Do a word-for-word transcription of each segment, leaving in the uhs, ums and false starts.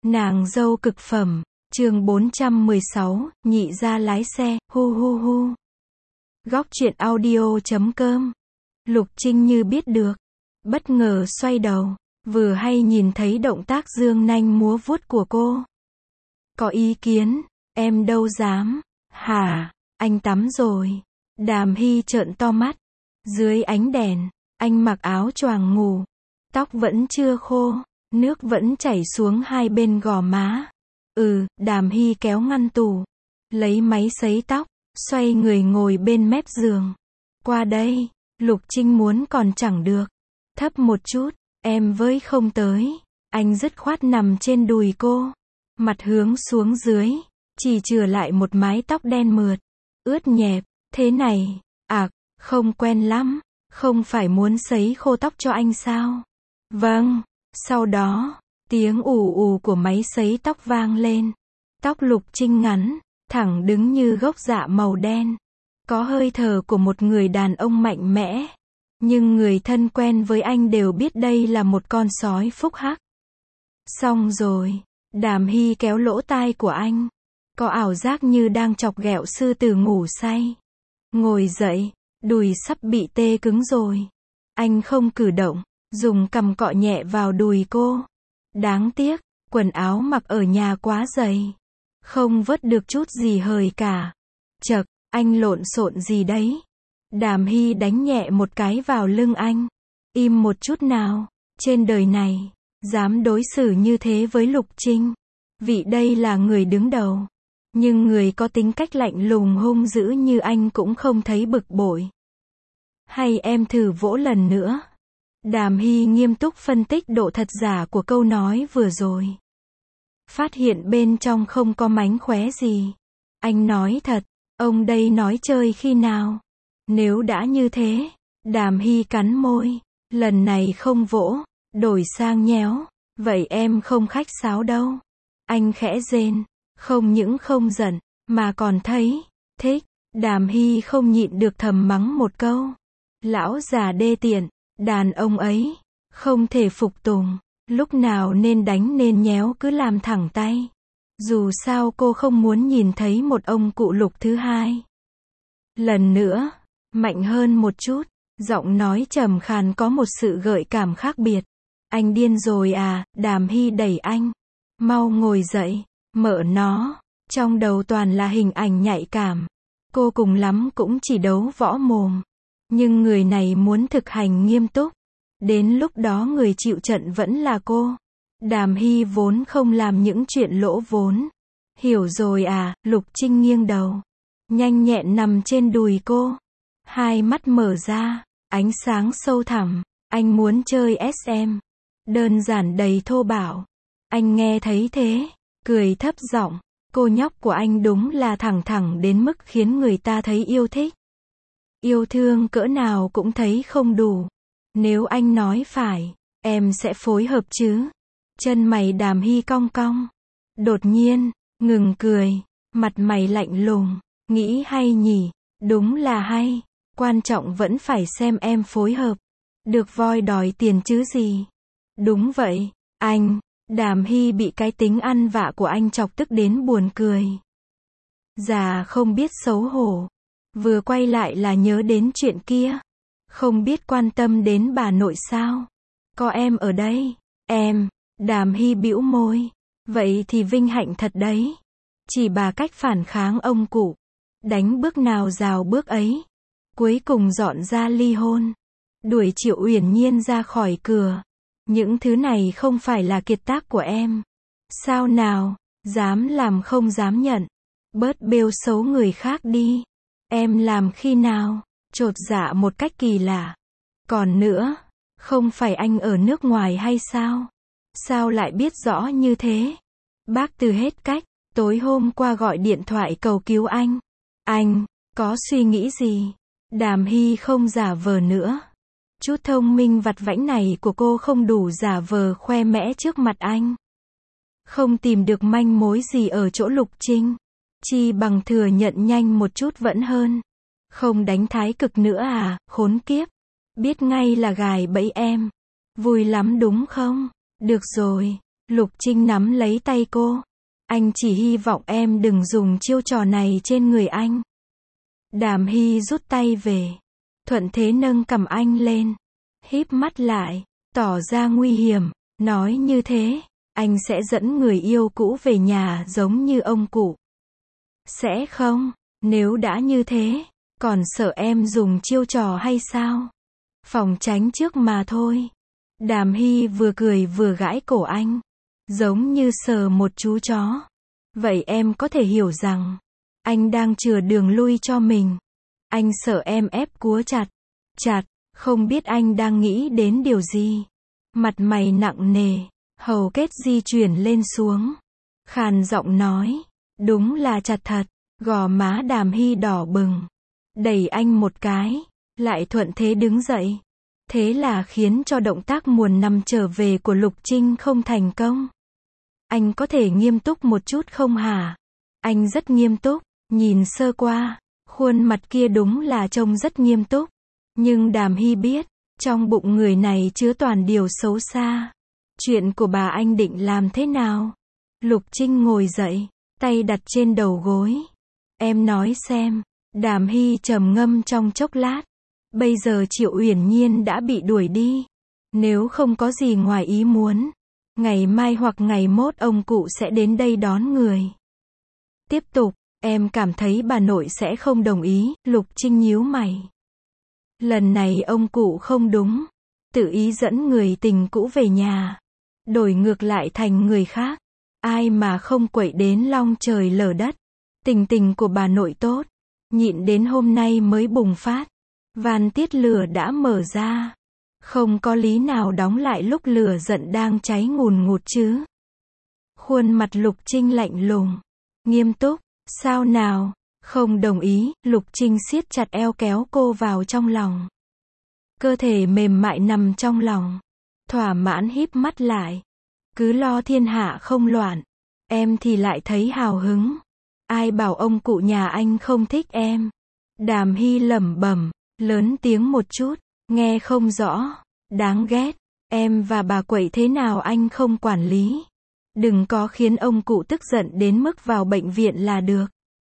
Nàng dâu cực phẩm, chương bốn trăm mười sáu, nhị gia lái xe, hu hu hu. Góc truyện audio chấm com. Lục Trinh như biết được, bất ngờ xoay đầu, vừa hay nhìn thấy động tác dương nanh múa vuốt của cô. Có ý kiến, em đâu dám. Hả, anh tắm rồi. Đàm Hy trợn to mắt. Dưới ánh đèn, anh mặc áo choàng ngủ. Tóc vẫn chưa khô, nước vẫn chảy xuống hai bên gò má. Ừ, Đàm Hy kéo ngăn tủ, lấy máy sấy tóc, xoay người ngồi bên mép giường. Qua đây, Lục Trinh muốn còn chẳng được. Thấp một chút, em với không tới. Anh dứt khoát nằm trên đùi cô, mặt hướng xuống dưới, chỉ chừa lại một mái tóc đen mượt, ướt nhẹp. Thế này, à, không quen lắm. Không phải muốn sấy khô tóc cho anh sao? Vâng. Sau đó, tiếng ù ù của máy sấy tóc vang lên. Tóc Lục Trinh ngắn, thẳng đứng như gốc dạ màu đen. Có hơi thở của một người đàn ông mạnh mẽ. Nhưng người thân quen với anh đều biết đây là một con sói phúc hắc. Xong rồi, Đàm Hy kéo lỗ tai của anh. Có ảo giác như đang chọc ghẹo sư tử ngủ say. Ngồi dậy, đùi sắp bị tê cứng rồi. Anh không cử động, dùng cằm cọ nhẹ vào đùi cô. Đáng tiếc, quần áo mặc ở nhà quá dày, không vớt được chút gì hời cả. Chậc, anh lộn xộn gì đấy? Đàm Hy đánh nhẹ một cái vào lưng anh. Im một chút nào, trên đời này, dám đối xử như thế với Lục Trinh. Vị đây là người đứng đầu. Nhưng người có tính cách lạnh lùng hung dữ như anh cũng không thấy bực bội. Hay em thử vỗ lần nữa? Đàm Hy nghiêm túc phân tích độ thật giả của câu nói vừa rồi. Phát hiện bên trong không có mánh khóe gì. Anh nói thật, ông đây nói chơi khi nào? Nếu đã như thế, Đàm Hy cắn môi. Lần này không vỗ, đổi sang nhéo. Vậy em không khách sáo đâu. Anh khẽ rên. Không những không giận, mà còn thấy thích. Đàm Hy không nhịn được thầm mắng một câu. Lão già đê tiện, đàn ông ấy, không thể phục tùng. Lúc nào nên đánh nên nhéo cứ làm thẳng tay. Dù sao cô không muốn nhìn thấy một ông cụ Lục thứ hai. Lần nữa, mạnh hơn một chút, giọng nói trầm khàn có một sự gợi cảm khác biệt. Anh điên rồi à? Đàm Hy đẩy anh. Mau ngồi dậy. Mợ nó, trong đầu toàn là hình ảnh nhạy cảm. Cô cùng lắm cũng chỉ đấu võ mồm. Nhưng người này muốn thực hành nghiêm túc. Đến lúc đó người chịu trận vẫn là cô. Đàm Hy vốn không làm những chuyện lỗ vốn. Hiểu rồi à? Lục Trinh nghiêng đầu, nhanh nhẹn nằm trên đùi cô. Hai mắt mở ra, ánh sáng sâu thẳm. Anh muốn chơi ét em. Đơn giản đầy thô bạo. Anh nghe thấy thế, cười thấp giọng. Cô nhóc của anh đúng là thẳng thẳng đến mức khiến người ta thấy yêu thích. Yêu thương cỡ nào cũng thấy không đủ. Nếu anh nói phải, em sẽ phối hợp chứ? Chân mày Đàm Hy cong cong. Đột nhiên, ngừng cười, mặt mày lạnh lùng. Nghĩ hay nhỉ? Đúng là hay. Quan trọng vẫn phải xem em phối hợp. Được voi đòi tiền chứ gì? Đúng vậy, anh. Đàm Hy bị cái tính ăn vạ của anh chọc tức đến buồn cười. Già không biết xấu hổ. Vừa quay lại là nhớ đến chuyện kia. Không biết quan tâm đến bà nội sao? Có em ở đây. Em. Đàm Hy bĩu môi. Vậy thì vinh hạnh thật đấy. Chỉ bà cách phản kháng ông cụ. Đánh bước nào rào bước ấy. Cuối cùng dọn ra ly hôn. Đuổi Triệu Uyển Nhiên ra khỏi cửa. Những thứ này không phải là kiệt tác của em. Sao nào? Dám làm không dám nhận. Bớt bêu xấu người khác đi. Em làm khi nào? Chột dạ một cách kỳ lạ. Còn nữa, không phải anh ở nước ngoài hay sao? Sao lại biết rõ như thế? Bác Từ hết cách, tối hôm qua gọi điện thoại cầu cứu anh. Anh, có suy nghĩ gì? Đàm Hy không giả vờ nữa. Chút thông minh vặt vãnh này của cô không đủ giả vờ khoe mẽ trước mặt anh. Không tìm được manh mối gì ở chỗ Lục Trinh. Chi bằng thừa nhận nhanh một chút vẫn hơn. Không đánh thái cực nữa à, khốn kiếp. Biết ngay là gài bẫy em. Vui lắm đúng không? Được rồi, Lục Trinh nắm lấy tay cô. Anh chỉ hy vọng em đừng dùng chiêu trò này trên người anh. Đàm Hy rút tay về. Thuận thế nâng cằm anh lên. Híp mắt lại, tỏ ra nguy hiểm. Nói như thế, anh sẽ dẫn người yêu cũ về nhà giống như ông cụ. Sẽ không, nếu đã như thế, còn sợ em dùng chiêu trò hay sao? Phòng tránh trước mà thôi. Đàm Hy vừa cười vừa gãi cổ anh. Giống như sờ một chú chó. Vậy em có thể hiểu rằng, anh đang chừa đường lui cho mình. Anh sợ em ép cúa chặt. Chặt, không biết anh đang nghĩ đến điều gì. Mặt mày nặng nề, hầu kết di chuyển lên xuống. Khàn giọng nói, đúng là chặt thật. Gò má Đàm Hy đỏ bừng. Đẩy anh một cái, lại thuận thế đứng dậy. Thế là khiến cho động tác muồn nằm trở về của Lục Trinh không thành công. Anh có thể nghiêm túc một chút không hả? Anh rất nghiêm túc, nhìn sơ qua, khuôn mặt kia đúng là trông rất nghiêm túc. Nhưng Đàm Hy biết, trong bụng người này chứa toàn điều xấu xa. Chuyện của bà anh định làm thế nào? Lục Trinh ngồi dậy, tay đặt trên đầu gối. Em nói xem. Đàm Hy trầm ngâm trong chốc lát. Bây giờ Triệu Uyển Nhiên đã bị đuổi đi. Nếu không có gì ngoài ý muốn, ngày mai hoặc ngày mốt ông cụ sẽ đến đây đón người. Tiếp tục, em cảm thấy bà nội sẽ không đồng ý. Lục Trinh nhíu mày. Lần này ông cụ không đúng. Tự ý dẫn người tình cũ về nhà. Đổi ngược lại thành người khác. Ai mà không quậy đến long trời lở đất. Tình tình của bà nội tốt. Nhịn đến hôm nay mới bùng phát. Van tiết lửa đã mở ra. Không có lý nào đóng lại lúc lửa giận đang cháy ngùn ngụt chứ. Khuôn mặt Lục Trinh lạnh lùng. Nghiêm túc. Sao nào? Không đồng ý. Lục Trinh siết chặt eo kéo cô vào trong lòng. Cơ thể mềm mại nằm trong lòng. Thỏa mãn híp mắt lại. Cứ lo thiên hạ không loạn. Em thì lại thấy hào hứng. Ai bảo ông cụ nhà anh không thích em? Đàm Hy lẩm bẩm, lớn tiếng một chút, nghe không rõ. Đáng ghét, em và bà quậy thế nào anh không quản lý. Đừng có khiến ông cụ tức giận đến mức vào bệnh viện là được.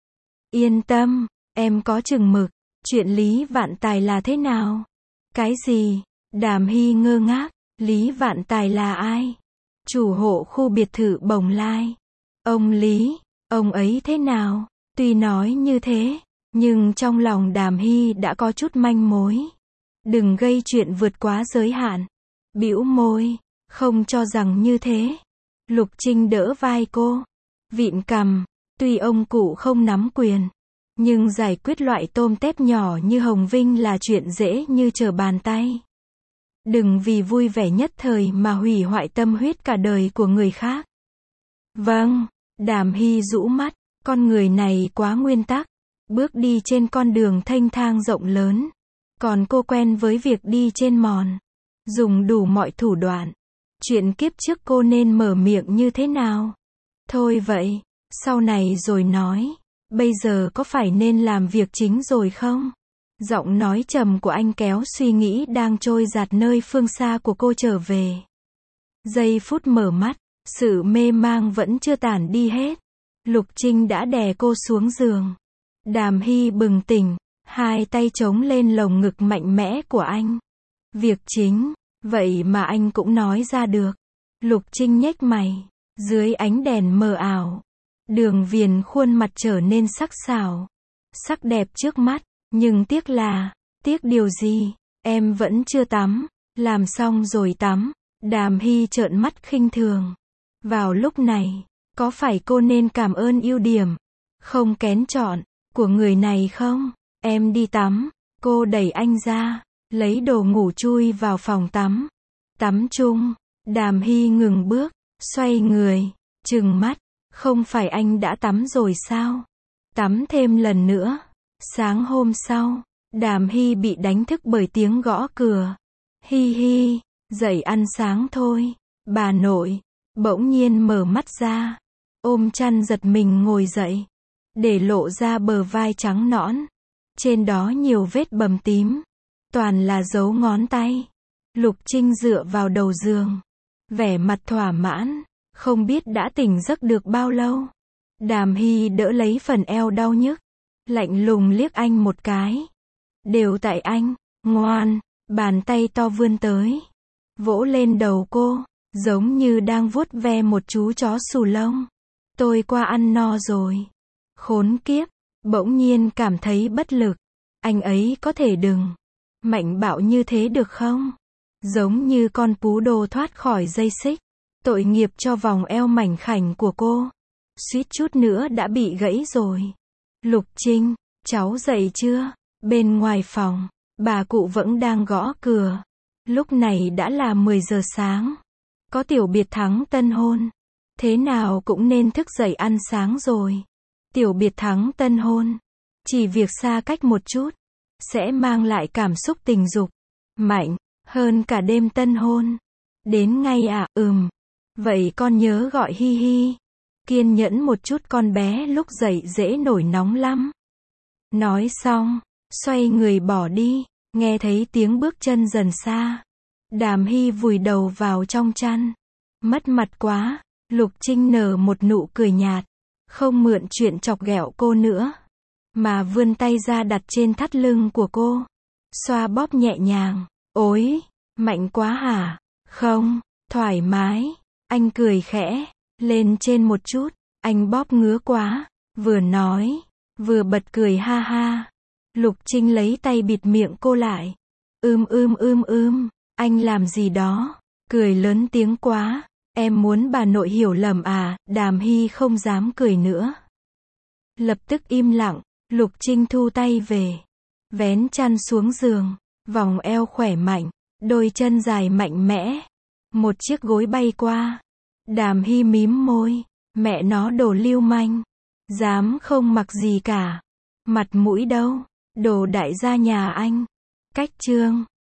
Yên tâm, em có chừng mực. Chuyện Lý Vạn Tài là thế nào? Cái gì? Đàm Hy ngơ ngác. Lý Vạn Tài là ai? Chủ hộ khu biệt thự Bồng Lai. Ông Lý, ông ấy thế nào? Tuy nói như thế, nhưng trong lòng Đàm Hy đã có chút manh mối. Đừng gây chuyện vượt quá giới hạn. Bĩu môi, không cho rằng như thế. Lục Trinh đỡ vai cô, vịn cằm. Tuy ông cụ không nắm quyền, nhưng giải quyết loại tôm tép nhỏ như Hồng Vinh là chuyện dễ như trở bàn tay. Đừng vì vui vẻ nhất thời mà hủy hoại tâm huyết cả đời của người khác. Vâng, Đàm Hy rũ mắt, con người này quá nguyên tắc. Bước đi trên con đường thênh thang rộng lớn. Còn cô quen với việc đi trên mòn. Dùng đủ mọi thủ đoạn. Chuyện kiếp trước cô nên mở miệng như thế nào? Thôi vậy, sau này rồi nói. Bây giờ có phải nên làm việc chính rồi không? Giọng nói trầm của anh kéo suy nghĩ đang trôi dạt nơi phương xa của cô trở về. Giây phút mở mắt, sự mê mang vẫn chưa tản đi hết. Lục Trinh đã đè cô xuống giường. Đàm Hy bừng tỉnh, hai tay chống lên lồng ngực mạnh mẽ của anh. Việc chính, vậy mà anh cũng nói ra được. Lục Trinh nhếch mày, dưới ánh đèn mờ ảo. Đường viền khuôn mặt trở nên sắc sảo. Sắc đẹp trước mắt, nhưng tiếc là, tiếc điều gì? Em vẫn chưa tắm, làm xong rồi tắm. Đàm Hy trợn mắt khinh thường. Vào lúc này, có phải cô nên cảm ơn ưu điểm, không kén chọn, của người này không? Em đi tắm. Cô đẩy anh ra, lấy đồ ngủ chui vào phòng tắm. Tắm chung. Đàm Hy ngừng bước, xoay người, trừng mắt. Không phải anh đã tắm rồi sao? Tắm thêm lần nữa. Sáng hôm sau, Đàm Hy bị đánh thức bởi tiếng gõ cửa. Hi hi, dậy ăn sáng thôi. Bà nội, bỗng nhiên mở mắt ra. Ôm chăn giật mình ngồi dậy. Để lộ ra bờ vai trắng nõn. Trên đó nhiều vết bầm tím. Toàn là dấu ngón tay. Lục Trinh dựa vào đầu giường. Vẻ mặt thỏa mãn. Không biết đã tỉnh giấc được bao lâu. Đàm Hy đỡ lấy phần eo đau nhức. Lạnh lùng liếc anh một cái. Đều tại anh, ngoan, bàn tay to vươn tới. Vỗ lên đầu cô, giống như đang vuốt ve một chú chó xù lông. Tôi qua ăn no rồi. Khốn kiếp, bỗng nhiên cảm thấy bất lực. Anh ấy có thể đừng mạnh bạo như thế được không? Giống như con pú đồ thoát khỏi dây xích. Tội nghiệp cho vòng eo mảnh khảnh của cô. Suýt chút nữa đã bị gãy rồi. Lục Trinh, cháu dậy chưa? Bên ngoài phòng, bà cụ vẫn đang gõ cửa. Lúc này đã là mười giờ sáng. Có Tiểu Biệt Thắng tân hôn. Thế nào cũng nên thức dậy ăn sáng rồi. Tiểu Biệt Thắng tân hôn. Chỉ việc xa cách một chút, sẽ mang lại cảm xúc tình dục mạnh hơn cả đêm tân hôn. Đến ngay à? Ừm. Vậy con nhớ gọi Hi Hi. Kiên nhẫn một chút, con bé lúc dậy dễ nổi nóng lắm. Nói xong, xoay người bỏ đi. Nghe thấy tiếng bước chân dần xa. Đàm Hy vùi đầu vào trong chăn. Mất mặt quá. Lục Trinh nở một nụ cười nhạt. Không mượn chuyện chọc ghẹo cô nữa, mà vươn tay ra đặt trên thắt lưng của cô. Xoa bóp nhẹ nhàng. Ôi, mạnh quá hả? Không, thoải mái. Anh cười khẽ. Lên trên một chút. Anh bóp ngứa quá. Vừa nói, vừa bật cười ha ha. Lục Trinh lấy tay bịt miệng cô lại. Ưm ưm ưm ưm. Anh làm gì đó? Cười lớn tiếng quá. Em muốn bà nội hiểu lầm à? Đàm Hy không dám cười nữa. Lập tức im lặng. Lục Trinh thu tay về. Vén chăn xuống giường. Vòng eo khỏe mạnh. Đôi chân dài mạnh mẽ. Một chiếc gối bay qua. Đàm Hy mím môi. Mẹ nó đồ lưu manh. Dám không mặc gì cả. Mặt mũi đâu. Đồ đại gia nhà anh. Cách chương.